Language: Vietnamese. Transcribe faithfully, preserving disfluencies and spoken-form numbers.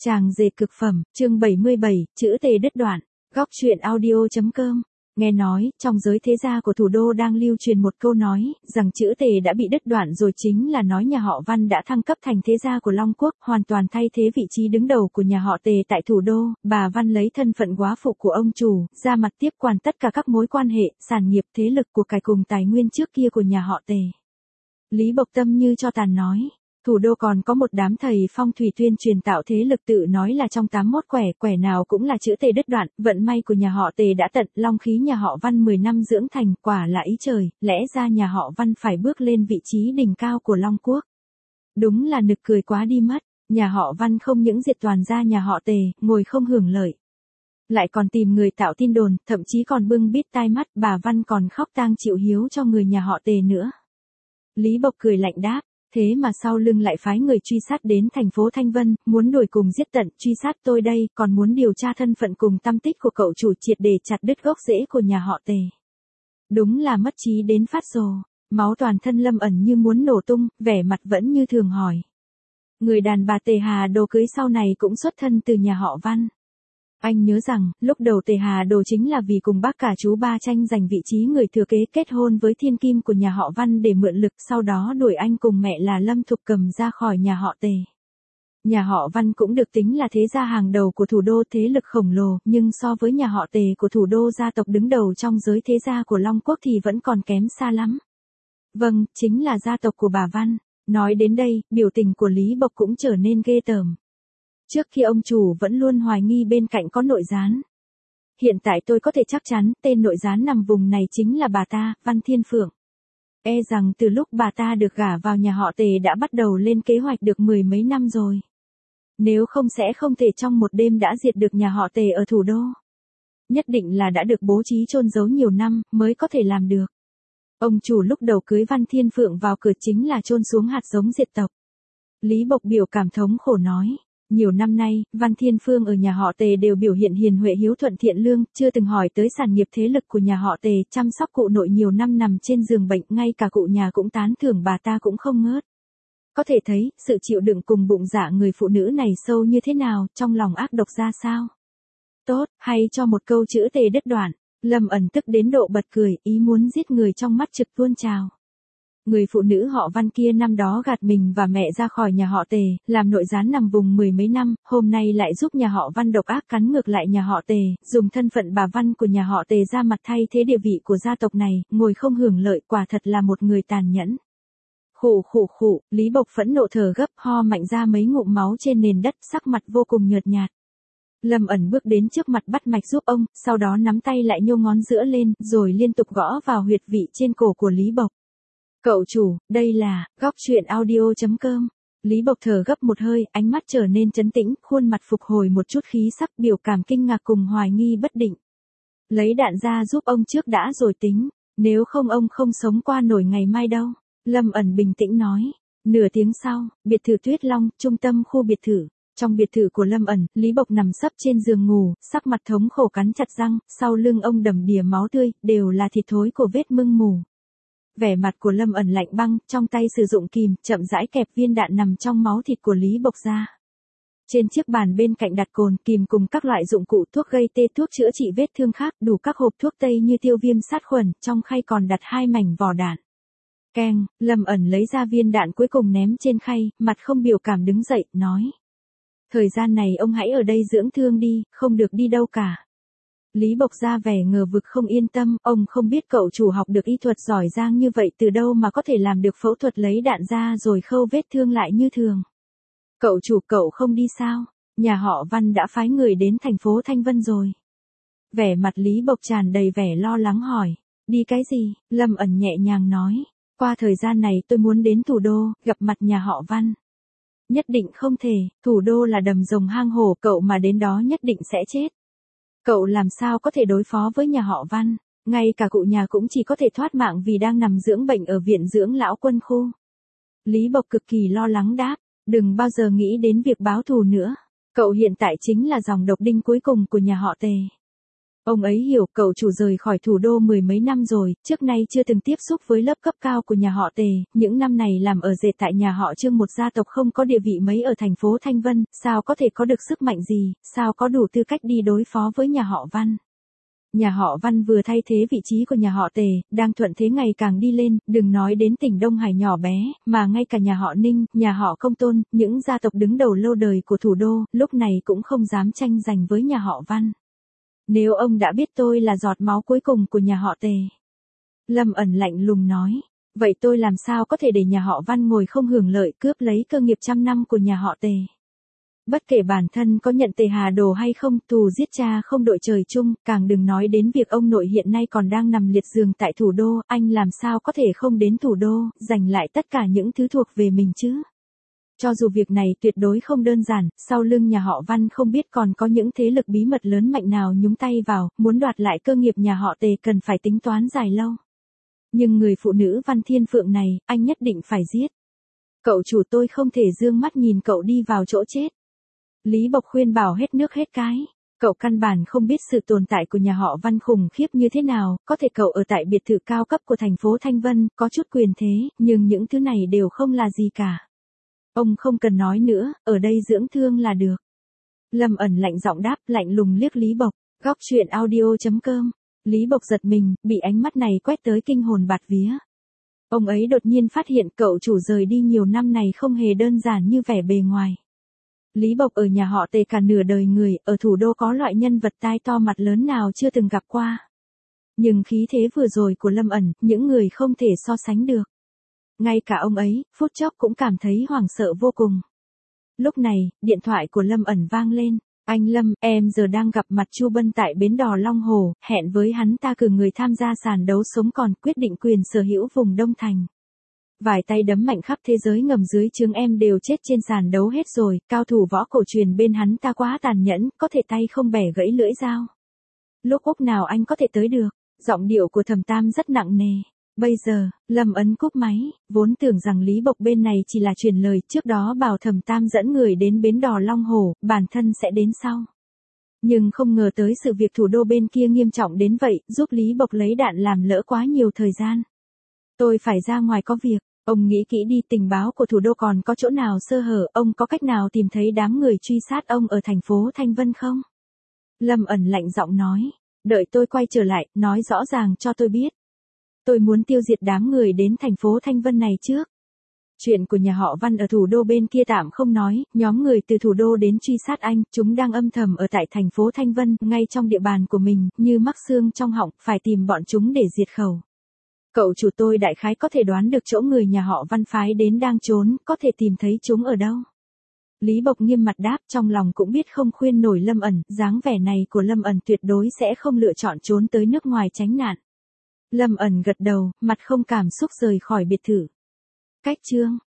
Tràng dề cực phẩm, chương bảy mươi bảy, chữ tề đứt đoạn. Góc truyện audio.com. Nghe nói, trong giới thế gia của thủ đô đang lưu truyền một câu nói, rằng chữ tề đã bị đứt đoạn rồi, chính là nói nhà họ Văn đã thăng cấp thành thế gia của Long Quốc, hoàn toàn thay thế vị trí đứng đầu của nhà họ Tề tại thủ đô. Bà Văn lấy thân phận góa phụ của ông chủ, ra mặt tiếp quản tất cả các mối quan hệ, sản nghiệp, thế lực của cải cùng tài nguyên trước kia của nhà họ Tề. Lý Bộc tâm như cho tàn nói. Thủ đô còn có một đám thầy phong thủy tuyên truyền tạo thế lực, tự nói là trong tám mốt quẻ, quẻ nào cũng là chữ tề đứt đoạn. Vận may của nhà họ Tề đã tận, long khí nhà họ Văn mười năm dưỡng thành, quả là ý trời, lẽ ra nhà họ Văn phải bước lên vị trí đỉnh cao của Long Quốc. Đúng là nực cười quá đi mất, nhà họ Văn không những diệt toàn gia nhà họ Tề, ngồi không hưởng lợi, lại còn tìm người tạo tin đồn, thậm chí còn bưng bít tai mắt. Bà Văn còn khóc tang chịu hiếu cho người nhà họ Tề nữa. Lý Bộc cười lạnh đáp. Thế mà sau lưng lại phái người truy sát đến thành phố Thanh Vân, muốn đuổi cùng giết tận, truy sát tôi đây, còn muốn điều tra thân phận cùng tăm tích của cậu chủ, triệt để chặt đứt gốc rễ của nhà họ Tề. Đúng là mất trí đến phát rồ, máu toàn thân Lâm ẩn như muốn nổ tung, vẻ mặt vẫn như thường hỏi. Người đàn bà Tề Hà Đồ cưới sau này cũng xuất thân từ nhà họ Văn. Anh nhớ rằng, lúc đầu Tề Hà Đồ chính là vì cùng bác cả chú ba tranh giành vị trí người thừa kế, kết hôn với thiên kim của nhà họ Văn để mượn lực, sau đó đuổi anh cùng mẹ là Lâm Thục Cầm ra khỏi nhà họ Tề. Nhà họ Văn cũng được tính là thế gia hàng đầu của thủ đô, thế lực khổng lồ, nhưng so với nhà họ Tề của thủ đô, gia tộc đứng đầu trong giới thế gia của Long Quốc thì vẫn còn kém xa lắm. Vâng, chính là gia tộc của bà Văn. Nói đến đây, biểu tình của Lý Bộc cũng trở nên ghê tởm. Trước khi ông chủ vẫn luôn hoài nghi bên cạnh có nội gián. Hiện tại tôi có thể chắc chắn, tên nội gián nằm vùng này chính là bà ta, Văn Thiên Phượng. E rằng từ lúc bà ta được gả vào nhà họ Tề đã bắt đầu lên kế hoạch được mười mấy năm rồi. Nếu không sẽ không thể trong một đêm đã diệt được nhà họ Tề ở thủ đô. Nhất định là đã được bố trí chôn giấu nhiều năm, mới có thể làm được. Ông chủ lúc đầu cưới Văn Thiên Phượng vào cửa chính là chôn xuống hạt giống diệt tộc. Lý Bộc biểu cảm thống khổ nói. Nhiều năm nay, Văn Thiên Phương ở nhà họ Tề đều biểu hiện hiền huệ, hiếu thuận, thiện lương, chưa từng hỏi tới sản nghiệp thế lực của nhà họ Tề, chăm sóc cụ nội nhiều năm nằm trên giường bệnh, ngay cả cụ nhà cũng tán thưởng bà ta cũng không ngớt. Có thể thấy, sự chịu đựng cùng bụng dạ người phụ nữ này sâu như thế nào, trong lòng ác độc ra sao. Tốt, hay cho một câu chữ tề đứt đoạn. Lâm ẩn tức đến độ bật cười, ý muốn giết người trong mắt trực tuôn trào. Người phụ nữ họ Văn kia năm đó gạt mình và mẹ ra khỏi nhà họ Tề, làm nội gián nằm vùng mười mấy năm, hôm nay lại giúp nhà họ Văn độc ác cắn ngược lại nhà họ Tề, dùng thân phận bà Văn của nhà họ Tề ra mặt thay thế địa vị của gia tộc này, ngồi không hưởng lợi, quả thật là một người tàn nhẫn. Khụ khụ khụ, Lý Bộc phẫn nộ thở gấp, ho mạnh ra mấy ngụm máu trên nền đất, sắc mặt vô cùng nhợt nhạt. Lâm ẩn bước đến trước mặt bắt mạch giúp ông, sau đó nắm tay lại nhô ngón giữa lên, rồi liên tục gõ vào huyệt vị trên cổ của Lý Bộc. Cậu chủ, đây là, góc truyện audio.com. Lý Bộc thở gấp một hơi, ánh mắt trở nên trấn tĩnh, khuôn mặt phục hồi một chút khí sắc, biểu cảm kinh ngạc cùng hoài nghi bất định. Lấy đạn ra giúp ông trước đã rồi tính, nếu không ông không sống qua nổi ngày mai đâu. Lâm ẩn bình tĩnh nói. Nửa tiếng sau, biệt thự Tuyết Long, trung tâm khu biệt thự. Trong biệt thự của Lâm ẩn, Lý Bộc nằm sấp trên giường ngủ, sắc mặt thống khổ cắn chặt răng, sau lưng ông đầm đìa máu tươi, đều là thịt thối của vết mưng mù. Vẻ mặt của Lâm ẩn lạnh băng, trong tay sử dụng kìm, chậm rãi kẹp viên đạn nằm trong máu thịt của Lý Bộc ra. Trên chiếc bàn bên cạnh đặt cồn, kìm cùng các loại dụng cụ thuốc gây tê, thuốc chữa trị vết thương khác, đủ các hộp thuốc tây như tiêu viêm, sát khuẩn, trong khay còn đặt hai mảnh vỏ đạn. Keng, Lâm ẩn lấy ra viên đạn cuối cùng ném trên khay, mặt không biểu cảm đứng dậy, nói. Thời gian này ông hãy ở đây dưỡng thương đi, không được đi đâu cả. Lý Bộc ra vẻ ngờ vực không yên tâm, ông không biết cậu chủ học được y thuật giỏi giang như vậy từ đâu mà có thể làm được phẫu thuật lấy đạn ra rồi khâu vết thương lại như thường. Cậu chủ, cậu không đi sao? Nhà họ Văn đã phái người đến thành phố Thanh Vân rồi. Vẻ mặt Lý Bộc tràn đầy vẻ lo lắng hỏi. Đi cái gì? Lâm ẩn nhẹ nhàng nói. Qua thời gian này tôi muốn đến thủ đô, gặp mặt nhà họ Văn. Nhất định không thể, thủ đô là đầm rồng hang hổ, cậu mà đến đó nhất định sẽ chết. Cậu làm sao có thể đối phó với nhà họ Văn, ngay cả cụ nhà cũng chỉ có thể thoát mạng vì đang nằm dưỡng bệnh ở viện dưỡng lão quân khu. Lý Bộc cực kỳ lo lắng đáp, đừng bao giờ nghĩ đến việc báo thù nữa. Cậu hiện tại chính là dòng độc đinh cuối cùng của nhà họ Tề. Ông ấy hiểu cậu chủ rời khỏi thủ đô mười mấy năm rồi, trước nay chưa từng tiếp xúc với lớp cấp cao của nhà họ Tề, những năm này làm ở dệt tại nhà họ Trương, một gia tộc không có địa vị mấy ở thành phố Thanh Vân, sao có thể có được sức mạnh gì, sao có đủ tư cách đi đối phó với nhà họ Văn. Nhà họ Văn vừa thay thế vị trí của nhà họ Tề, đang thuận thế ngày càng đi lên, đừng nói đến tỉnh Đông Hải nhỏ bé, mà ngay cả nhà họ Ninh, nhà họ Công Tôn, những gia tộc đứng đầu lâu đời của thủ đô, lúc này cũng không dám tranh giành với nhà họ Văn. Nếu ông đã biết tôi là giọt máu cuối cùng của nhà họ Tề. Lâm Ẩn lạnh lùng nói, vậy tôi làm sao có thể để nhà họ Văn ngồi không hưởng lợi cướp lấy cơ nghiệp trăm năm của nhà họ Tề. Bất kể bản thân có nhận Tề Hà Đồ hay không, thù giết cha không đội trời chung, càng đừng nói đến việc ông nội hiện nay còn đang nằm liệt giường tại thủ đô, anh làm sao có thể không đến thủ đô, giành lại tất cả những thứ thuộc về mình chứ. Cho dù việc này tuyệt đối không đơn giản, sau lưng nhà họ Văn không biết còn có những thế lực bí mật lớn mạnh nào nhúng tay vào, muốn đoạt lại cơ nghiệp nhà họ Tề cần phải tính toán dài lâu. Nhưng người phụ nữ Văn Thiên Phượng này, anh nhất định phải giết. Cậu chủ, tôi không thể dương mắt nhìn cậu đi vào chỗ chết. Lý Bộc khuyên bảo hết nước hết cái. Cậu căn bản không biết sự tồn tại của nhà họ Văn khủng khiếp như thế nào, có thể cậu ở tại biệt thự cao cấp của thành phố Thanh Vân, có chút quyền thế, nhưng những thứ này đều không là gì cả. Ông không cần nói nữa, ở đây dưỡng thương là được. Lâm Ẩn lạnh giọng đáp, lạnh lùng liếc Lý Bộc. Góc truyện audio chấm com. Lý Bộc giật mình, bị ánh mắt này quét tới kinh hồn bạt vía. Ông ấy đột nhiên phát hiện cậu chủ rời đi nhiều năm này không hề đơn giản như vẻ bề ngoài. Lý Bộc ở nhà họ Tề cả nửa đời người, ở thủ đô có loại nhân vật tai to mặt lớn nào chưa từng gặp qua. Nhưng khí thế vừa rồi của Lâm Ẩn, những người không thể so sánh được. Ngay cả ông ấy, phút chốc cũng cảm thấy hoảng sợ vô cùng. Lúc này, điện thoại của Lâm Ẩn vang lên. Anh Lâm, em giờ đang gặp mặt Chu Bân tại bến đò Long Hồ, hẹn với hắn ta cử người tham gia sàn đấu sống còn, quyết định quyền sở hữu vùng Đông Thành. Vài tay đấm mạnh khắp thế giới ngầm dưới trướng em đều chết trên sàn đấu hết rồi, cao thủ võ cổ truyền bên hắn ta quá tàn nhẫn, có thể tay không bẻ gãy lưỡi dao. Lúc Úc nào anh có thể tới được? Giọng điệu của Thẩm Tam rất nặng nề. Bây giờ, Lâm Ấn cúp máy, vốn tưởng rằng Lý Bộc bên này chỉ là truyền lời, trước đó bảo Thẩm Tam dẫn người đến bến đò Long Hồ, bản thân sẽ đến sau. Nhưng không ngờ tới sự việc thủ đô bên kia nghiêm trọng đến vậy, giúp Lý Bộc lấy đạn làm lỡ quá nhiều thời gian. Tôi phải ra ngoài có việc, ông nghĩ kỹ đi, tình báo của thủ đô còn có chỗ nào sơ hở, ông có cách nào tìm thấy đám người truy sát ông ở thành phố Thanh Vân không? Lâm Ẩn lạnh giọng nói, đợi tôi quay trở lại, nói rõ ràng cho tôi biết. Tôi muốn tiêu diệt đám người đến thành phố Thanh Vân này trước. Chuyện của nhà họ Văn ở thủ đô bên kia tạm không nói, nhóm người từ thủ đô đến truy sát anh, chúng đang âm thầm ở tại thành phố Thanh Vân, ngay trong địa bàn của mình, như mắc xương trong họng, phải tìm bọn chúng để diệt khẩu. Cậu chủ, tôi đại khái có thể đoán được chỗ người nhà họ Văn phái đến đang trốn, có thể tìm thấy chúng ở đâu. Lý Bộc nghiêm mặt đáp, trong lòng cũng biết không khuyên nổi Lâm Ẩn, dáng vẻ này của Lâm Ẩn tuyệt đối sẽ không lựa chọn trốn tới nước ngoài tránh nạn. Lâm Ẩn gật đầu, mặt không cảm xúc rời khỏi biệt thự. Cách chương